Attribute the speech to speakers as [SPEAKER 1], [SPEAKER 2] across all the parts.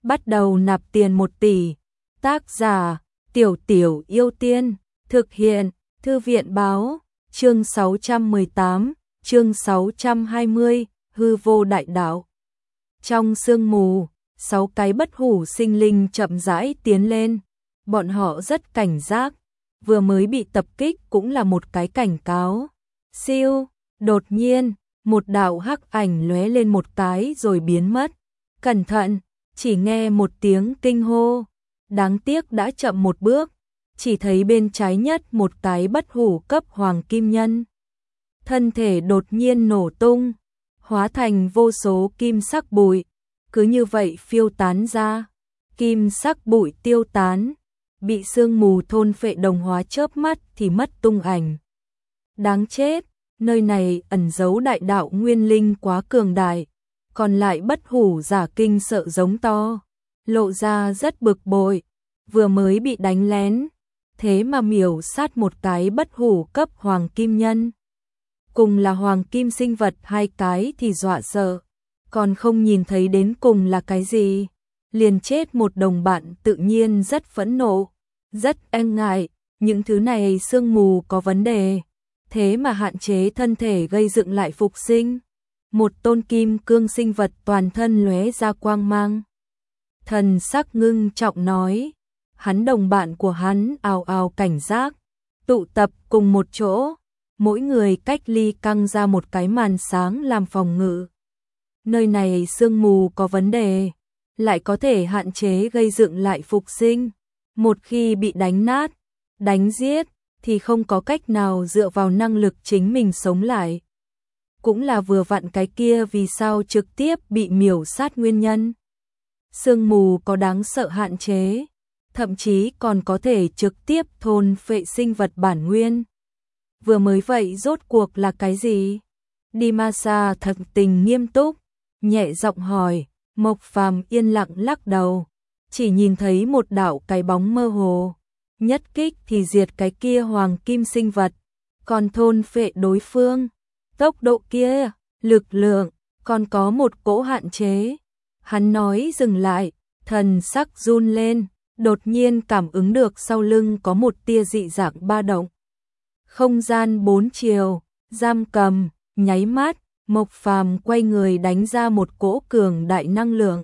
[SPEAKER 1] bắt đầu nạp tiền 1 tỷ. Tác giả, Tiểu Tiểu Yêu Tiên, thực hiện, Thư viện báo, chương 618, chương 620, hư vô đại đạo. Trong sương mù, 6 cái bất hủ sinh linh chậm rãi tiến lên, bọn họ rất cảnh giác, vừa mới bị tập kích cũng là một cái cảnh cáo. Siêu, đột nhiên, một đạo hắc ảnh lóe lên một cái rồi biến mất. Cẩn thận, chỉ nghe một tiếng kinh hô, đáng tiếc đã chậm một bước, chỉ thấy bên trái nhất một cái bất hủ cấp hoàng kim nhân. Thân thể đột nhiên nổ tung, hóa thành vô số kim sắc bụi, cứ như vậy phiêu tán ra. Kim sắc bụi tiêu tán, bị sương mù thôn phệ đồng hóa chớp mắt thì mất tung ảnh. Đáng chết, nơi này ẩn giấu đại đạo nguyên linh quá cường đại, còn lại bất hủ giả kinh sợ giống to, lộ ra rất bực bội, vừa mới bị đánh lén, thế mà miểu sát một cái bất hủ cấp hoàng kim nhân. Cùng là hoàng kim sinh vật 2 cái thì dọa sợ, còn không nhìn thấy đến cùng là cái gì, liền chết một đồng bạn tự nhiên rất phẫn nộ, rất e ngại, những thứ này sương mù có vấn đề, thế mà hạn chế thân thể gây dựng lại phục sinh. Một tôn kim cương sinh vật toàn thân lóe ra quang mang. Thần sắc ngưng trọng nói, hắn đồng bạn của hắn ào ào cảnh giác, tụ tập cùng một chỗ, mỗi người cách ly căng ra một cái màn sáng làm phòng ngự. Nơi này sương mù có vấn đề, lại có thể hạn chế gây dựng lại phục sinh. Một khi bị đánh nát, đánh giết, thì không có cách nào dựa vào năng lực chính mình sống lại. Cũng là vừa vặn cái kia vì sao trực tiếp bị miểu sát nguyên nhân. Sương mù có đáng sợ hạn chế, thậm chí còn có thể trực tiếp thôn phệ sinh vật bản nguyên. Vừa mới vậy rốt cuộc là cái gì? Dimasa thật tình nghiêm túc, nhẹ giọng hỏi. Mộc Phàm yên lặng lắc đầu, chỉ nhìn thấy một đạo cái bóng mơ hồ, nhất kích thì diệt cái kia hoàng kim sinh vật, còn thôn phệ đối phương. Tốc độ kia, lực lượng, còn có một cỗ hạn chế. Hắn nói dừng lại, thần sắc run lên, đột nhiên cảm ứng được sau lưng có một tia dị dạng ba động. Không gian 4 chiều, giam cầm, nháy mắt, Mộc Phàm quay người đánh ra một cỗ cường đại năng lượng,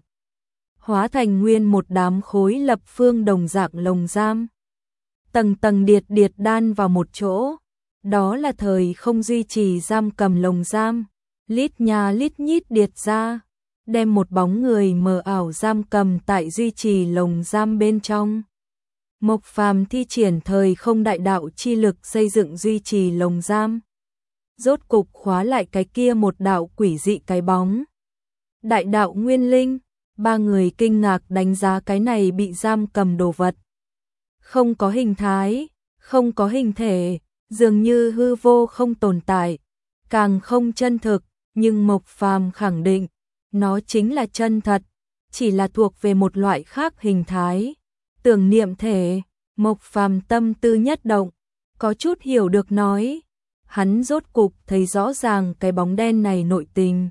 [SPEAKER 1] hóa thành nguyên một đám khối lập phương đồng dạng lồng giam. Tầng tầng điệt điệt đan vào một chỗ, đó là thời không duy trì giam cầm lồng giam, lít nha lít nhít điệt ra, đem một bóng người mờ ảo giam cầm tại duy trì lồng giam bên trong. Mộc Phàm thi triển thời không đại đạo chi lực xây dựng duy trì lồng giam, rốt cục khóa lại cái kia một đạo quỷ dị cái bóng. Đại đạo nguyên linh, 3 người kinh ngạc đánh giá cái này bị giam cầm đồ vật. Không có hình thái, không có hình thể, dường như hư vô không tồn tại, càng không chân thực, nhưng Mộc Phàm khẳng định, nó chính là chân thật, chỉ là thuộc về một loại khác hình thái. Tưởng niệm thể, Mộc Phàm tâm tư nhất động, có chút hiểu được nói, hắn rốt cục thấy rõ ràng cái bóng đen này nội tình.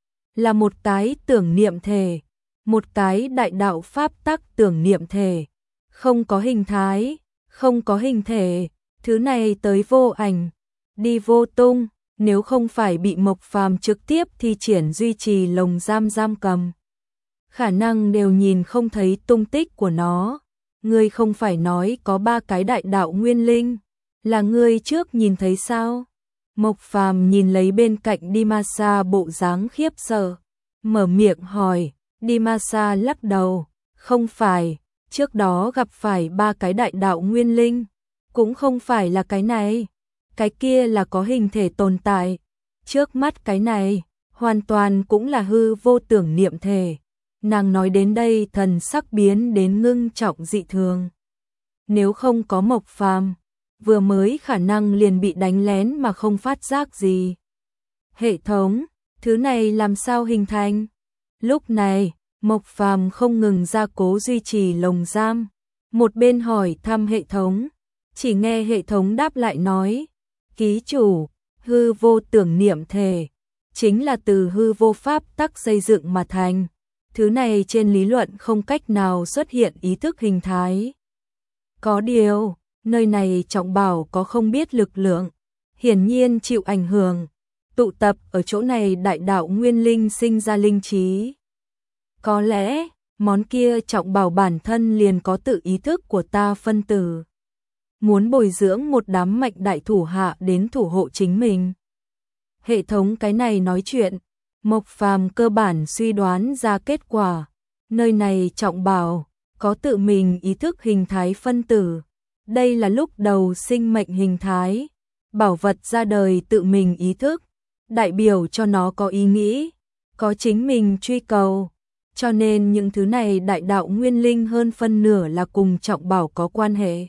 [SPEAKER 1] Là một cái tưởng niệm thể, một cái đại đạo pháp tắc tưởng niệm thể, không có hình thái, không có hình thể, thứ này tới vô ảnh, đi vô tung, nếu không phải bị Mộc Phàm trực tiếp thi triển duy trì lồng giam giam cầm, khả năng đều nhìn không thấy tung tích của nó. Ngươi không phải nói có 3 cái đại đạo nguyên linh, là ngươi trước nhìn thấy sao? Mộc Phàm nhìn lấy bên cạnh Dimasa bộ dáng khiếp sợ, mở miệng hỏi. Dimasa lắc đầu, không phải, trước đó gặp phải 3 cái đại đạo nguyên linh, cũng không phải là cái này, cái kia là có hình thể tồn tại, trước mắt cái này, hoàn toàn cũng là hư vô tưởng niệm thể. Nàng nói đến đây thần sắc biến đến ngưng trọng dị thường. Nếu không có Mộc Phàm, vừa mới khả năng liền bị đánh lén mà không phát giác gì. Hệ thống, thứ này làm sao hình thành? Lúc này, Mộc Phàm không ngừng gia cố duy trì lồng giam, một bên hỏi thăm hệ thống, chỉ nghe hệ thống đáp lại nói, ký chủ, hư vô tưởng niệm thể, chính là từ hư vô pháp tắc xây dựng mà thành. Thứ này trên lý luận không cách nào xuất hiện ý thức hình thái. Có điều, nơi này Trọng Bảo có không biết lực lượng, hiển nhiên chịu ảnh hưởng, tụ tập ở chỗ này đại đạo nguyên linh sinh ra linh trí. Có lẽ, món kia Trọng Bảo bản thân liền có tự ý thức của ta phân tử. Muốn bồi dưỡng một đám mạnh đại thủ hạ đến thủ hộ chính mình. Hệ thống cái này nói chuyện, Mộc Phàm cơ bản suy đoán ra kết quả. Nơi này Trọng Bảo có tự mình ý thức hình thái phân tử. Đây là lúc đầu sinh mệnh hình thái. Bảo vật ra đời tự mình ý thức, đại biểu cho nó có ý nghĩ, có chính mình truy cầu. Cho nên những thứ này đại đạo nguyên linh hơn phân nửa là cùng Trọng Bảo có quan hệ.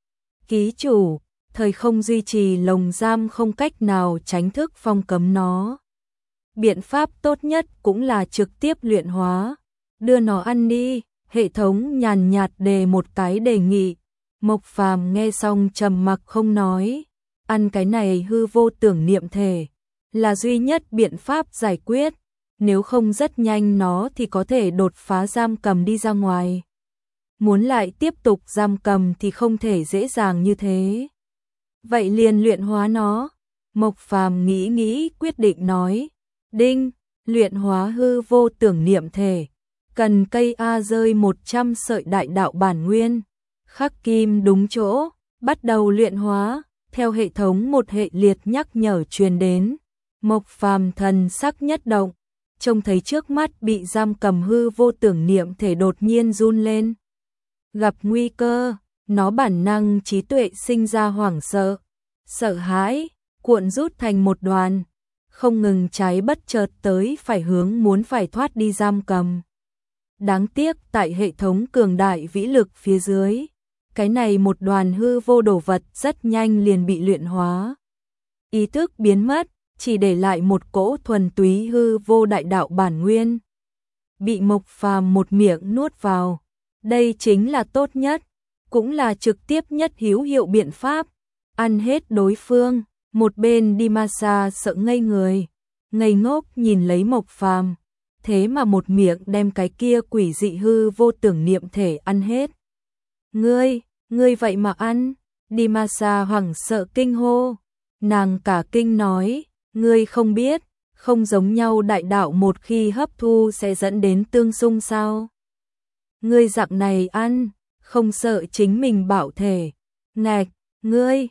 [SPEAKER 1] Ký chủ, thời không duy trì lồng giam không cách nào tránh thức phong cấm nó. Biện pháp tốt nhất cũng là trực tiếp luyện hóa, đưa nó ăn đi, hệ thống nhàn nhạt đề một cái đề nghị. Mộc Phàm nghe xong trầm mặc không nói, ăn cái này hư vô tưởng niệm thể, là duy nhất biện pháp giải quyết, nếu không rất nhanh nó thì có thể đột phá giam cầm đi ra ngoài. Muốn lại tiếp tục giam cầm thì không thể dễ dàng như thế. Vậy liền luyện hóa nó. Mộc Phàm nghĩ quyết định nói. Đinh, luyện hóa hư vô tưởng niệm thể. Cần cây A rơi 100 sợi đại đạo bản nguyên. Khắc kim đúng chỗ, bắt đầu luyện hóa. Theo hệ thống một hệ liệt nhắc nhở truyền đến. Mộc Phàm thần sắc nhất động. Trông thấy trước mắt bị giam cầm hư vô tưởng niệm thể đột nhiên run lên. Gặp nguy cơ, nó bản năng trí tuệ sinh ra hoảng sợ, sợ hãi, cuộn rút thành một đoàn, không ngừng cháy bất chợt tới phải hướng muốn phải thoát đi giam cầm. Đáng tiếc tại hệ thống cường đại vĩ lực phía dưới, cái này một đoàn hư vô đồ vật rất nhanh liền bị luyện hóa. Ý thức biến mất, chỉ để lại một cỗ thuần túy hư vô đại đạo bản nguyên. Bị Mộc Phàm một miệng nuốt vào. Đây chính là tốt nhất, cũng là trực tiếp nhất hữu hiệu biện pháp. Ăn hết đối phương, một bên Dimasa sợ ngây người, ngây ngốc nhìn lấy Mộc Phàm, thế mà một miệng đem cái kia quỷ dị hư vô tưởng niệm thể ăn hết. Ngươi vậy mà ăn? Dimasa hoảng sợ kinh hô, nàng cả kinh nói, ngươi không biết, không giống nhau đại đạo một khi hấp thu sẽ dẫn đến tương xung sao? Ngươi dạng này ăn, không sợ chính mình bảo thể. Ngạch, ngươi,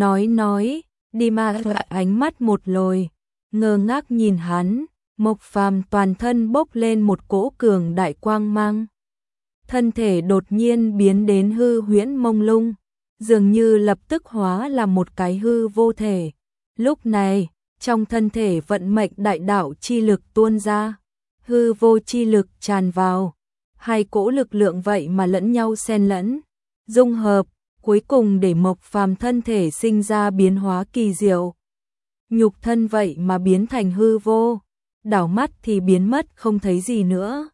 [SPEAKER 1] nói, Dimasa ánh mắt một lồi, ngơ ngác nhìn hắn, Mộc Phàm toàn thân bốc lên một cỗ cường đại quang mang. Thân thể đột nhiên biến đến hư huyễn mông lung, dường như lập tức hóa là một cái hư vô thể. Lúc này, trong thân thể vận mệnh đại đạo chi lực tuôn ra, hư vô chi lực tràn vào. Hai cỗ lực lượng vậy mà lẫn nhau xen lẫn, dung hợp, cuối cùng để Mộc Phàm thân thể sinh ra biến hóa kỳ diệu. Nhục thân vậy mà biến thành hư vô, đảo mắt thì biến mất không thấy gì nữa.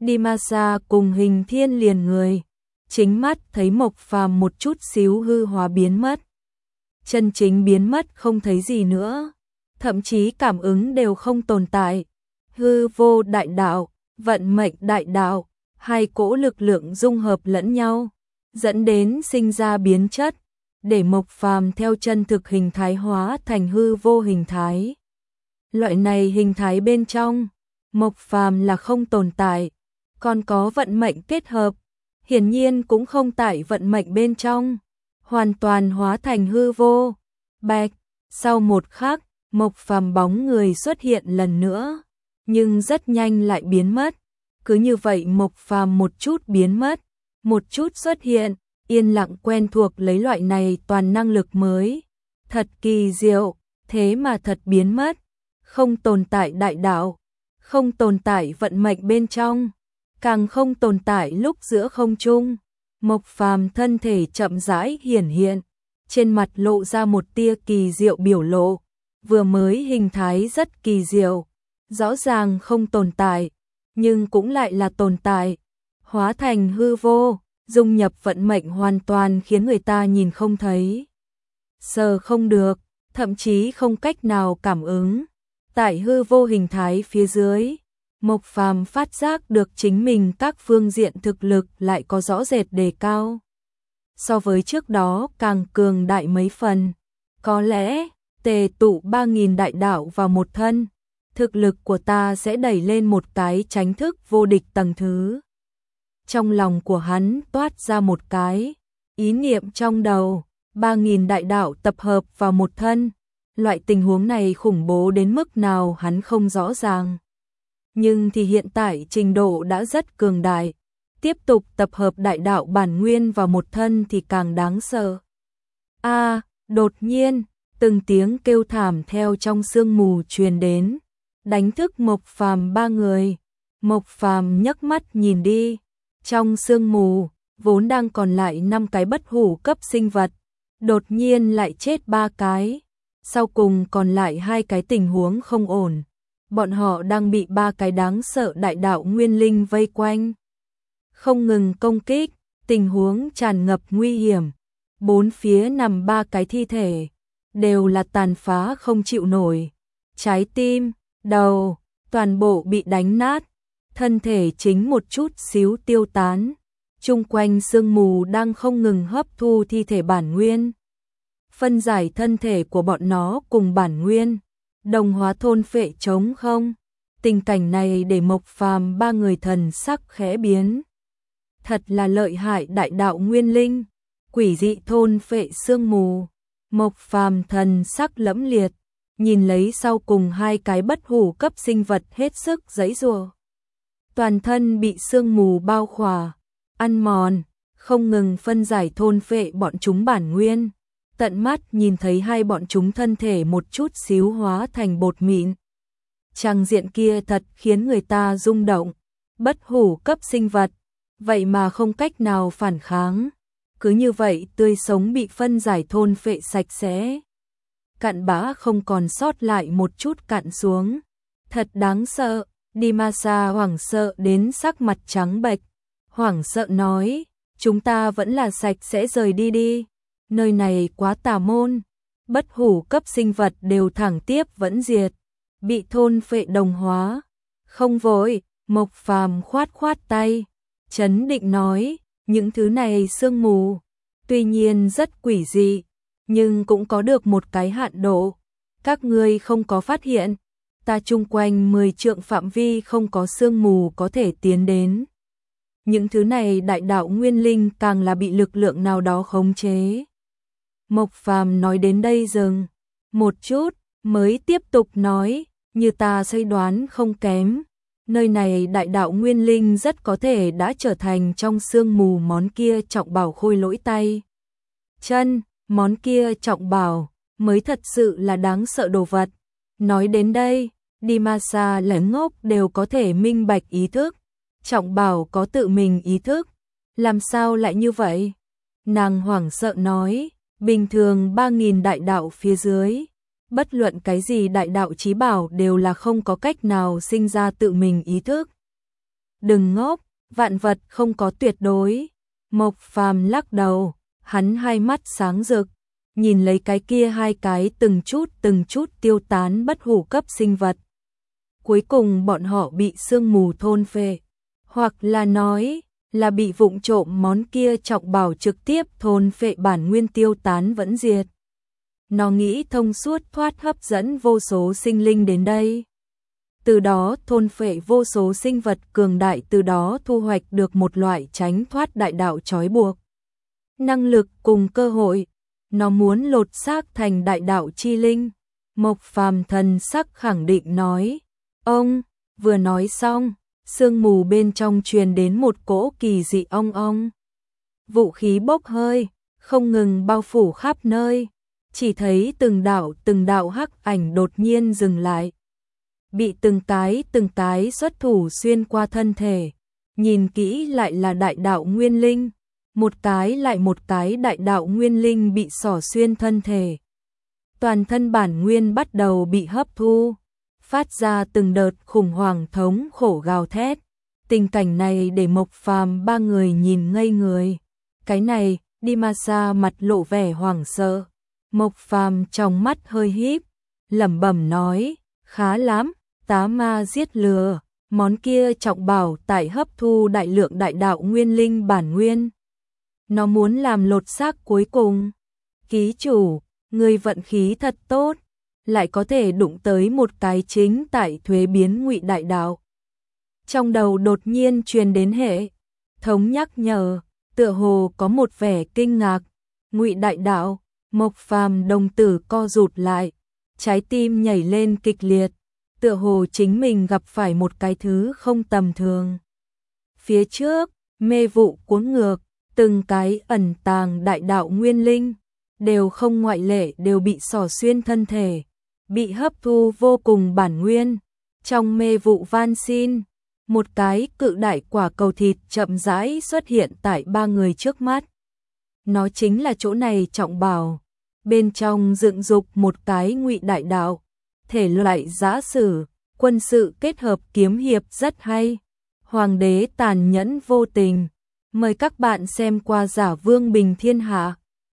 [SPEAKER 1] Dimasa cùng Hình Thiên liền người, chính mắt thấy Mộc Phàm một chút xíu hư hóa biến mất. Chân chính biến mất không thấy gì nữa, thậm chí cảm ứng đều không tồn tại. Hư vô đại đạo, vận mệnh đại đạo, hai cỗ lực lượng dung hợp lẫn nhau, dẫn đến sinh ra biến chất, để Mộc Phàm theo chân thực hình thái hóa thành hư vô hình thái. Loại này hình thái bên trong, Mộc Phàm là không tồn tại, còn có vận mệnh kết hợp, hiển nhiên cũng không tại vận mệnh bên trong, hoàn toàn hóa thành hư vô. Bạch, sau một khắc, Mộc Phàm bóng người xuất hiện lần nữa, nhưng rất nhanh lại biến mất. Cứ như vậy Mộc Phàm một chút biến mất, một chút xuất hiện, yên lặng quen thuộc lấy loại này toàn năng lực mới. Thật kỳ diệu, thế mà thật biến mất, không tồn tại đại đạo, không tồn tại vận mệnh bên trong, càng không tồn tại lúc giữa không trung. Mộc Phàm thân thể chậm rãi hiển hiện, trên mặt lộ ra một tia kỳ diệu biểu lộ, vừa mới hình thái rất kỳ diệu, rõ ràng không tồn tại, nhưng cũng lại là tồn tại, hóa thành hư vô, dung nhập vận mệnh hoàn toàn khiến người ta nhìn không thấy, sờ không được, thậm chí không cách nào cảm ứng. Tại hư vô hình thái phía dưới, Mộc Phàm phát giác được chính mình các phương diện thực lực lại có rõ rệt đề cao. So với trước đó càng cường đại mấy phần. Có lẽ, tề tụ 3.000 đại đạo vào một thân, thực lực của ta sẽ đẩy lên một cái chánh thức vô địch tầng thứ. Trong lòng của hắn toát ra một cái ý niệm trong đầu, 3.000 đại đạo tập hợp vào một thân. Loại tình huống này khủng bố đến mức nào hắn không rõ ràng. Nhưng thì hiện tại trình độ đã rất cường đại. Tiếp tục tập hợp đại đạo bản nguyên vào một thân thì càng đáng sợ. Đột nhiên, từng tiếng kêu thảm theo trong sương mù truyền đến, đánh thức Mộc Phàm ba người. Mộc Phàm nhấc mắt nhìn đi, trong sương mù vốn đang còn lại 5 cái bất hủ cấp sinh vật, đột nhiên lại chết 3 cái, sau cùng còn lại 2 cái tình huống không ổn. Bọn họ đang bị 3 cái đáng sợ đại đạo nguyên linh vây quanh, không ngừng công kích, tình huống tràn ngập nguy hiểm. Bốn phía nằm 3 cái thi thể, đều là tàn phá không chịu nổi. Trái tim, đầu, toàn bộ bị đánh nát, thân thể chính một chút xíu tiêu tán. Chung quanh sương mù đang không ngừng hấp thu thi thể bản nguyên, phân giải thân thể của bọn nó cùng bản nguyên, đồng hóa thôn phệ trống không. Tình cảnh này để Mộc Phàm ba người thần sắc khẽ biến. Thật là lợi hại đại đạo nguyên linh, quỷ dị thôn phệ sương mù. Mộc Phàm thần sắc lẫm liệt, nhìn lấy sau cùng 2 cái bất hủ cấp sinh vật hết sức giãy giụa. Toàn thân bị sương mù bao khỏa, ăn mòn, không ngừng phân giải thôn phệ bọn chúng bản nguyên. Tận mắt nhìn thấy 2 bọn chúng thân thể một chút xíu hóa thành bột mịn. Tràng diện kia thật khiến người ta rung động. Bất hủ cấp sinh vật, vậy mà không cách nào phản kháng. Cứ như vậy tươi sống bị phân giải thôn phệ sạch sẽ. Cặn bã không còn sót lại một chút cặn xuống. Thật đáng sợ. Dimasa hoảng sợ đến sắc mặt trắng bệch. Hoảng sợ nói, chúng ta vẫn là sạch sẽ rời đi đi. Nơi này quá tà môn. Bất hủ cấp sinh vật đều thẳng tiếp vẫn diệt, bị thôn phệ đồng hóa. Không vội, Mộc Phàm khoát khoát tay, trấn định nói, những thứ này sương mù, tuy nhiên rất quỷ dị, nhưng cũng có được một cái hạn độ. Các ngươi không có phát hiện, ta chung quanh 10 trượng phạm vi không có sương mù có thể tiến đến. Những thứ này đại đạo nguyên linh càng là bị lực lượng nào đó khống chế. Mộc Phàm nói đến đây dừng một chút, mới tiếp tục nói, như ta suy đoán không kém, nơi này đại đạo nguyên linh rất có thể đã trở thành trong sương mù món kia trọng bảo khôi lỗi tay chân, món kia trọng bảo mới thật sự là đáng sợ đồ vật. Nói đến đây, Dimasa lẫn ngốc đều có thể minh bạch ý thức, trọng bảo có tự mình ý thức, làm sao lại như vậy? Nàng hoảng sợ nói, bình thường 3.000 đại đạo phía dưới, bất luận cái gì đại đạo chí bảo đều là không có cách nào sinh ra tự mình ý thức. Đừng ngốc, vạn vật không có tuyệt đối. Mộc Phàm lắc đầu, hắn hai mắt sáng rực, nhìn lấy cái kia 2 cái từng chút tiêu tán bất hủ cấp sinh vật. Cuối cùng bọn họ bị sương mù thôn phệ, hoặc là nói là bị vụng trộm món kia trọng bảo trực tiếp thôn phệ bản nguyên tiêu tán vẫn diệt. Nó nghĩ thông suốt thoát hấp dẫn vô số sinh linh đến đây. Từ đó thôn phệ vô số sinh vật cường đại, từ đó thu hoạch được một loại tránh thoát đại đạo trói buộc. Năng lực cùng cơ hội, nó muốn lột xác thành đại đạo chi linh. Mộc Phàm thần sắc khẳng định nói. Ông, vừa nói xong, sương mù bên trong truyền đến một cỗ kỳ dị ong ong. Vũ khí bốc hơi, không ngừng bao phủ khắp nơi. Chỉ thấy từng đạo hắc ảnh đột nhiên dừng lại. Bị từng cái xuất thủ xuyên qua thân thể. Nhìn kỹ lại là đại đạo nguyên linh. Một cái lại một cái đại đạo nguyên linh bị xỏ xuyên thân thể. Toàn thân bản nguyên bắt đầu bị hấp thu, phát ra từng đợt khủng hoảng thống khổ gào thét. Tình cảnh này để Mộc Phàm ba người nhìn ngây người. Cái này, Dimasa mặt lộ vẻ hoảng sợ. Mộc Phàm trong mắt hơi híp, lẩm bẩm nói, khá lắm, tá ma giết lừa, Món kia trọng bảo tại hấp thu đại lượng đại đạo nguyên linh bản nguyên. Nó muốn làm lột xác cuối cùng. Ký chủ, người vận khí thật tốt, lại có thể đụng tới một cái chính tại thuế biến ngụy đại đạo. Trong đầu đột nhiên truyền đến hệ thống nhắc nhở, tựa hồ có một vẻ kinh ngạc. Ngụy đại đạo, Mộc Phàm đồng tử co rụt lại, trái tim nhảy lên kịch liệt, tựa hồ chính mình gặp phải một cái thứ không tầm thường. Phía trước, mê vụ cuốn ngược, từng cái ẩn tàng đại đạo nguyên linh, đều không ngoại lệ đều bị xỏ xuyên thân thể, bị hấp thu vô cùng bản nguyên. Trong mê vụ van xin, một cái cự đại quả cầu thịt chậm rãi xuất hiện tại ba người trước mắt. Nó chính là chỗ này trọng bảo, bên trong dựng dục một cái ngụy đại đạo, thể loại giã sử, quân sự kết hợp kiếm hiệp rất hay. Hoàng đế tàn nhẫn vô tình, mời các bạn xem qua Giả Vương Bình Thiên Hạ.